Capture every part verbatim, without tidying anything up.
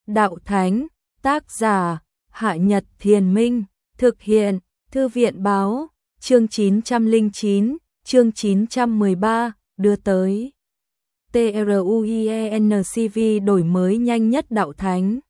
Đạo Thánh, tác giả, Hạ Nhật Thiền Minh, thực hiện, Thư viện Báo, chương chín trăm lẻ chín, chương chín trăm mười ba, đưa tới. TRUIENCV đổi mới nhanh nhất Đạo Thánh.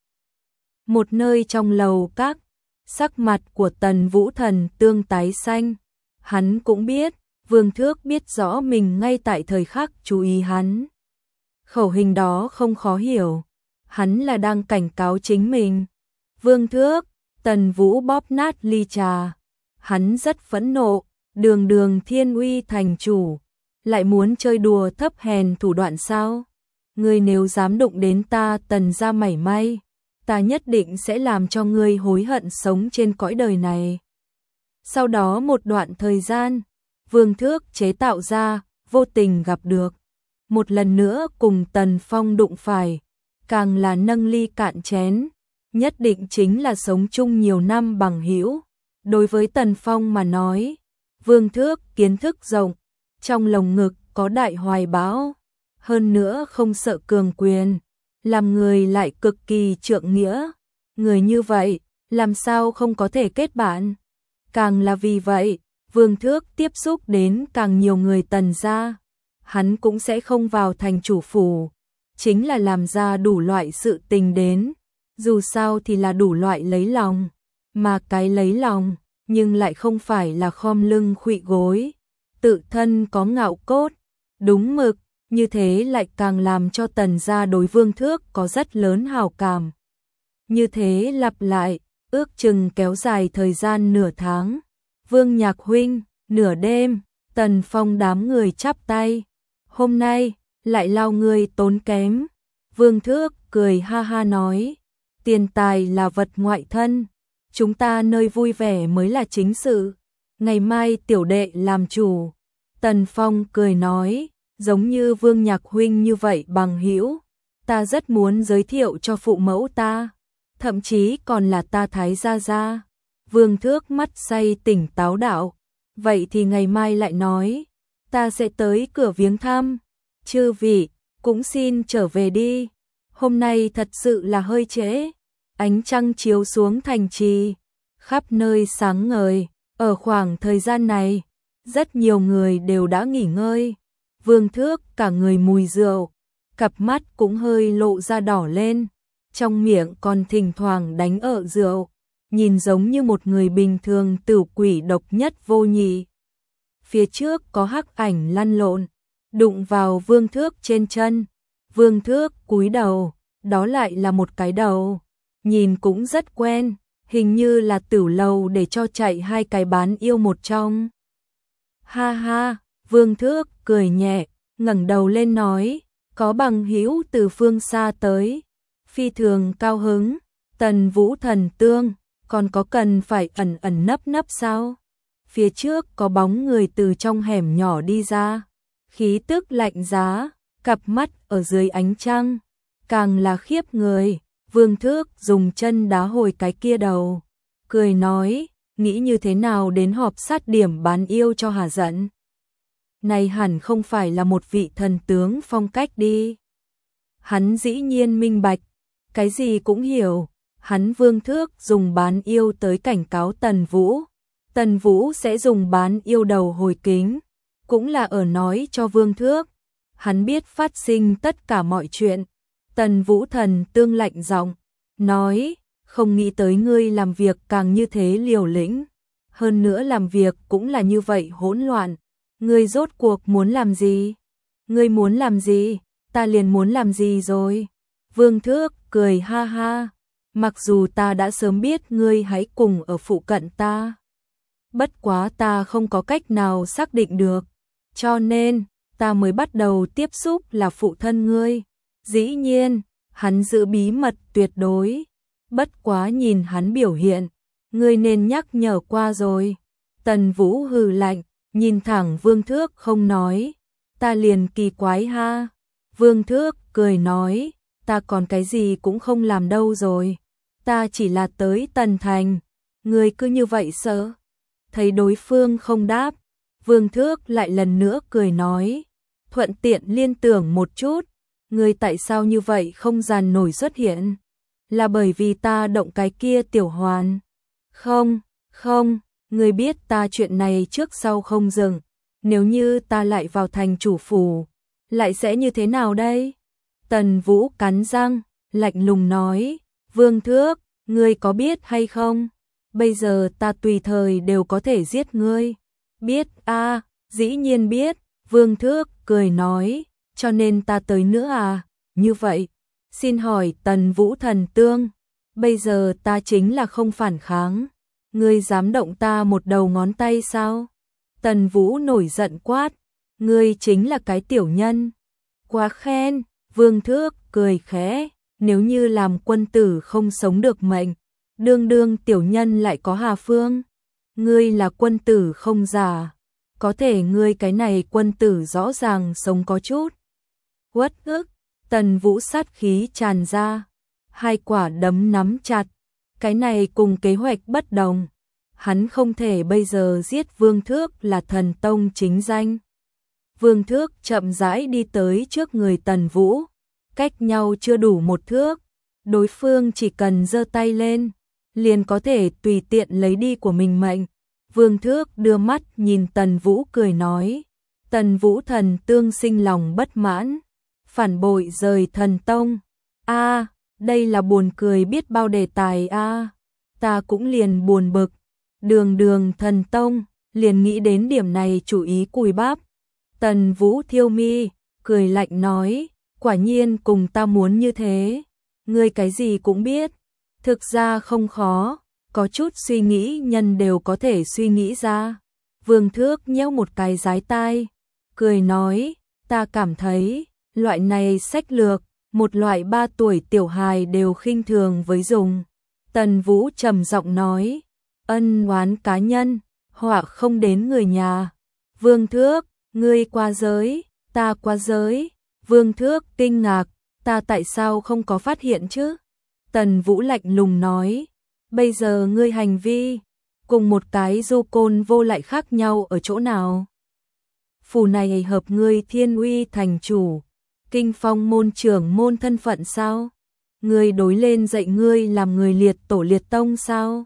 Một nơi trong lầu các, sắc mặt của Tần Vũ Thần tương tái xanh. Hắn cũng biết, Vương Thước biết rõ mình ngay tại thời khắc chú ý hắn. Khẩu hình đó không khó hiểu, hắn là đang cảnh cáo chính mình. Vương Thước, Tần Vũ bóp nát ly trà. Hắn rất phẫn nộ, đường đường Thiên Uy thành chủ, lại muốn chơi đùa thấp hèn thủ đoạn sao? Ngươi nếu dám đụng đến ta Tần gia mảy may, ta nhất định sẽ làm cho ngươi hối hận sống trên cõi đời này. Sau đó một đoạn thời gian, Vương Thước chế tạo ra, vô tình gặp được. Một lần nữa cùng Tần Phong đụng phải, càng là nâng ly cạn chén, nhất định chính là sống chung nhiều năm bằng hữu. Đối với Tần Phong mà nói, Vương Thước kiến thức rộng, trong lồng ngực có đại hoài bão, hơn nữa không sợ cường quyền, làm người lại cực kỳ trượng nghĩa. Người như vậy, làm sao không có thể kết bạn? Càng là vì vậy, Vương Thước tiếp xúc đến càng nhiều người Tần gia, hắn cũng sẽ không vào thành chủ phủ, chính là làm ra đủ loại sự tình đến, dù sao thì là đủ loại lấy lòng, mà cái lấy lòng, nhưng lại không phải là khom lưng khuỵu gối, tự thân có ngạo cốt, đúng mực, như thế lại càng làm cho Tần gia đối Vương Thước có rất lớn hảo cảm. Như thế lặp lại, ước chừng kéo dài thời gian nửa tháng. Vương Nhạc huynh, nửa đêm, Tần Phong đám người chắp tay. Hôm nay, lại lao người tốn kém. Vương Thước cười ha ha nói, tiền tài là vật ngoại thân, chúng ta nơi vui vẻ mới là chính sự. Ngày mai tiểu đệ làm chủ. Tần Phong cười nói, giống như Vương Nhạc huynh như vậy bằng hữu, ta rất muốn giới thiệu cho phụ mẫu ta, thậm chí còn là ta Thái gia gia. Vương Thước mắt say tỉnh táo đạo, vậy thì ngày mai lại nói, ta sẽ tới cửa viếng thăm. Chư vị, cũng xin trở về đi, hôm nay thật sự là hơi trễ. Ánh trăng chiếu xuống thành trì, khắp nơi sáng ngời, ở khoảng thời gian này, rất nhiều người đều đã nghỉ ngơi. Vương Thước cả người mùi rượu, cặp mắt cũng hơi lộ ra đỏ lên, trong miệng còn thỉnh thoảng đánh ợ rượu, nhìn giống như một người bình thường tửu quỷ độc nhất vô nhị. Phía trước có hắc ảnh lăn lộn, đụng vào Vương Thước trên chân. Vương Thước cúi đầu, đó lại là một cái đầu, nhìn cũng rất quen, hình như là Tửu Lầu để cho chạy hai cái bán yêu một trong. Ha ha, Vương Thước cười nhẹ, ngẩng đầu lên nói, có bằng hữu từ phương xa tới, phi thường cao hứng. Tần Vũ thần tương, còn có cần phải ẩn ẩn nấp nấp sao? Phía trước có bóng người từ trong hẻm nhỏ đi ra, khí tức lạnh giá, cặp mắt ở dưới ánh trăng, càng là khiếp người. Vương Thước dùng chân đá hồi cái kia đầu, cười nói, nghĩ như thế nào đến họp sát điểm bán yêu cho hà giận? Này hẳn không phải là một vị thần tướng phong cách đi. Hắn dĩ nhiên minh bạch, cái gì cũng hiểu. Hắn Vương Thước dùng bán yêu tới cảnh cáo Tần Vũ, Tần Vũ sẽ dùng bán yêu đầu hồi kính, cũng là ở nói cho Vương Thước, hắn biết phát sinh tất cả mọi chuyện. Tần Vũ thần tương lạnh giọng, nói, không nghĩ tới ngươi làm việc càng như thế liều lĩnh, hơn nữa làm việc cũng là như vậy hỗn loạn, ngươi rốt cuộc muốn làm gì? Ngươi muốn làm gì? Ta liền muốn làm gì rồi? Vương Thước cười ha ha. Mặc dù ta đã sớm biết ngươi hãy cùng ở phụ cận ta, bất quá ta không có cách nào xác định được, cho nên ta mới bắt đầu tiếp xúc là phụ thân ngươi. Dĩ nhiên, hắn giữ bí mật tuyệt đối, bất quá nhìn hắn biểu hiện, ngươi nên nhắc nhở qua rồi. Tần Vũ hừ lạnh, nhìn thẳng Vương Thước không nói, ta liền kỳ quái ha. Vương Thước cười nói, ta còn cái gì cũng không làm đâu rồi, ta chỉ là tới Tần Thành, ngươi cứ như vậy sợ? Thấy đối phương không đáp, Vương Thước lại lần nữa cười nói, thuận tiện liên tưởng một chút, ngươi tại sao như vậy không dàn nổi xuất hiện? là bởi vì ta động cái kia tiểu hoàn. Không, không, ngươi biết ta chuyện này trước sau không dừng, nếu như ta lại vào thành chủ phủ, lại sẽ như thế nào đây? Tần Vũ cắn răng, lạnh lùng nói, Vương Thước, ngươi có biết hay không? Bây giờ ta tùy thời đều có thể giết ngươi. Biết a, à, dĩ nhiên biết, Vương Thước cười nói, cho nên ta tới nữa à, như vậy, xin hỏi Tần Vũ thần tương, bây giờ ta chính là không phản kháng, ngươi dám động ta một đầu ngón tay sao? Tần Vũ nổi giận quát, ngươi chính là cái tiểu nhân. Quá khen, Vương Thước cười khẽ, nếu như làm quân tử không sống được mệnh, đương đương tiểu nhân lại có hà phương. Ngươi là quân tử không giả, có thể ngươi cái này quân tử rõ ràng sống có chút uất ức. Tần Vũ sát khí tràn ra, hai quả đấm nắm chặt, cái này cùng kế hoạch bất đồng. Hắn không thể bây giờ giết Vương Thước là thần tông chính danh. Vương Thước chậm rãi đi tới trước người Tần Vũ, cách nhau chưa đủ một thước, đối phương chỉ cần giơ tay lên, liền có thể tùy tiện lấy đi của mình mệnh. Vương Thước đưa mắt nhìn Tần Vũ cười nói, Tần Vũ thần tương sinh lòng bất mãn, phản bội rời thần tông. A, à, đây là buồn cười biết bao đề tài a, à, ta cũng liền buồn bực. Đường đường thần tông, liền nghĩ đến điểm này chủ ý cùi bắp. Tần Vũ thiêu mi, cười lạnh nói, quả nhiên cùng ta muốn như thế, ngươi cái gì cũng biết. Thực ra không khó, có chút suy nghĩ nhân đều có thể suy nghĩ ra. Vương Thước nhéo một cái dái tai, cười nói, ta cảm thấy, loại này sách lược, một loại ba tuổi tiểu hài đều khinh thường với dùng. Tần Vũ trầm giọng nói, ân oán cá nhân, họa không đến người nhà. Vương Thước, ngươi qua giới, ta qua giới. Vương Thước kinh ngạc, ta tại sao không có phát hiện chứ? Tần Vũ lạnh lùng nói, bây giờ ngươi hành vi, cùng một cái du côn vô lại khác nhau ở chỗ nào? Phủ này hợp ngươi Thiên Uy thành chủ, Kinh Phong môn trưởng môn thân phận sao? Ngươi đối lên dạy ngươi làm người liệt tổ liệt tông sao?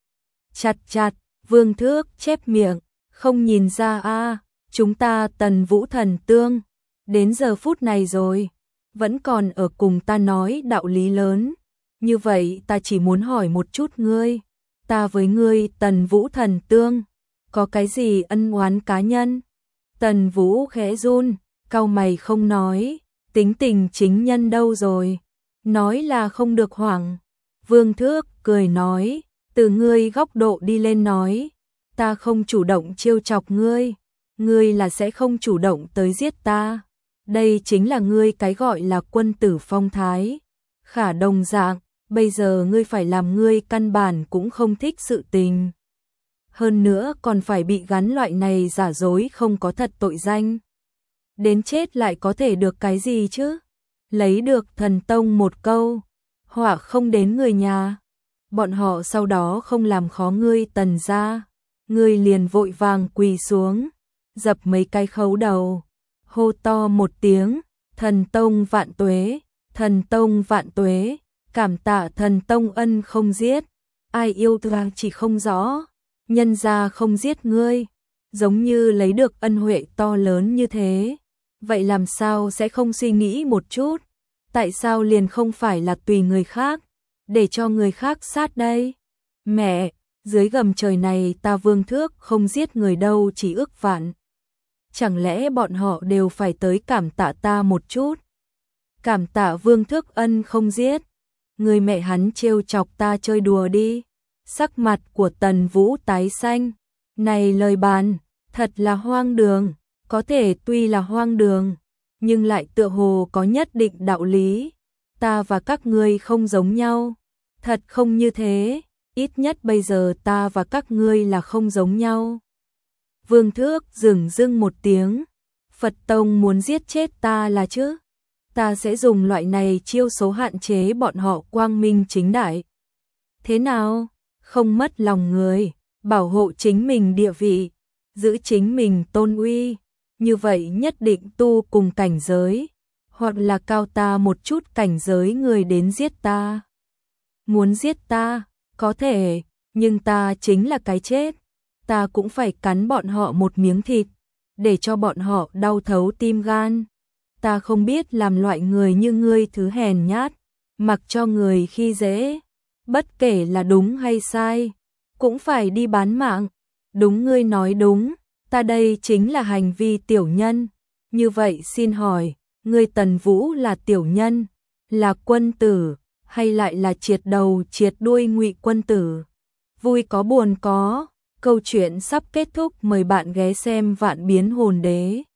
Chặt chặt, Vương Thước chép miệng, không nhìn ra a, à, chúng ta Tần Vũ thần tương, đến giờ phút này rồi, vẫn còn ở cùng ta nói đạo lý lớn. Như vậy ta chỉ muốn hỏi một chút ngươi, ta với ngươi Tần Vũ thần tương, có cái gì ân oán cá nhân? Tần Vũ khẽ run, cau mày không nói, tính tình chính nhân đâu rồi? Nói là không được hoảng. Vương Thước cười nói, từ ngươi góc độ đi lên nói, ta không chủ động trêu chọc ngươi, ngươi là sẽ không chủ động tới giết ta. Đây chính là ngươi cái gọi là quân tử phong thái. Khả đồng dạng, bây giờ ngươi phải làm ngươi căn bản cũng không thích sự tình. Hơn nữa còn phải bị gắn loại này giả dối không có thật tội danh. Đến chết lại có thể được cái gì chứ? Lấy được thần tông một câu, họa không đến người nhà. Bọn họ sau đó không làm khó ngươi Tần gia, ngươi liền vội vàng quỳ xuống, dập mấy cái khấu đầu, hô to một tiếng, thần tông vạn tuế, thần tông vạn tuế, cảm tạ thần tông ân không giết, ai yêu thương chỉ không rõ, nhân gia không giết ngươi, giống như lấy được ân huệ to lớn như thế, vậy làm sao sẽ không suy nghĩ một chút, tại sao liền không phải là tùy người khác, để cho người khác sát đây? Mẹ, dưới gầm trời này ta Vương Thước không giết người đâu chỉ ước vạn. Chẳng lẽ bọn họ đều phải tới cảm tạ ta một chút? Cảm tạ Vương Thước ân không giết. Người mẹ hắn trêu chọc ta chơi đùa đi. Sắc mặt của Tần Vũ tái xanh. Này lời bàn, thật là hoang đường. Có thể tuy là hoang đường, nhưng lại tựa hồ có nhất định đạo lý. Ta và các ngươi không giống nhau. Thật không như thế, ít nhất bây giờ ta và các ngươi là không giống nhau. Vương Thước dửng dưng một tiếng, Phật Tông muốn giết chết ta là chứ? Ta sẽ dùng loại này chiêu số hạn chế bọn họ quang minh chính đại. Thế nào? Không mất lòng người, bảo hộ chính mình địa vị, giữ chính mình tôn uy, như vậy nhất định tu cùng cảnh giới, hoặc là cao ta một chút cảnh giới người đến giết ta. muốn giết ta, có thể, nhưng ta chính là cái chết. Ta cũng phải cắn bọn họ một miếng thịt, để cho bọn họ đau thấu tim gan. Ta không biết làm loại người như ngươi thứ hèn nhát, mặc cho người khi dễ, bất kể là đúng hay sai, cũng phải đi bán mạng. Đúng, ngươi nói đúng, ta đây chính là hành vi tiểu nhân. Như vậy xin hỏi, ngươi Tần Vũ là tiểu nhân, là quân tử, hay lại là triệt đầu triệt đuôi ngụy quân tử? Vui có buồn có, câu chuyện sắp kết thúc, mời bạn ghé xem Vạn Biến Hồn Đế.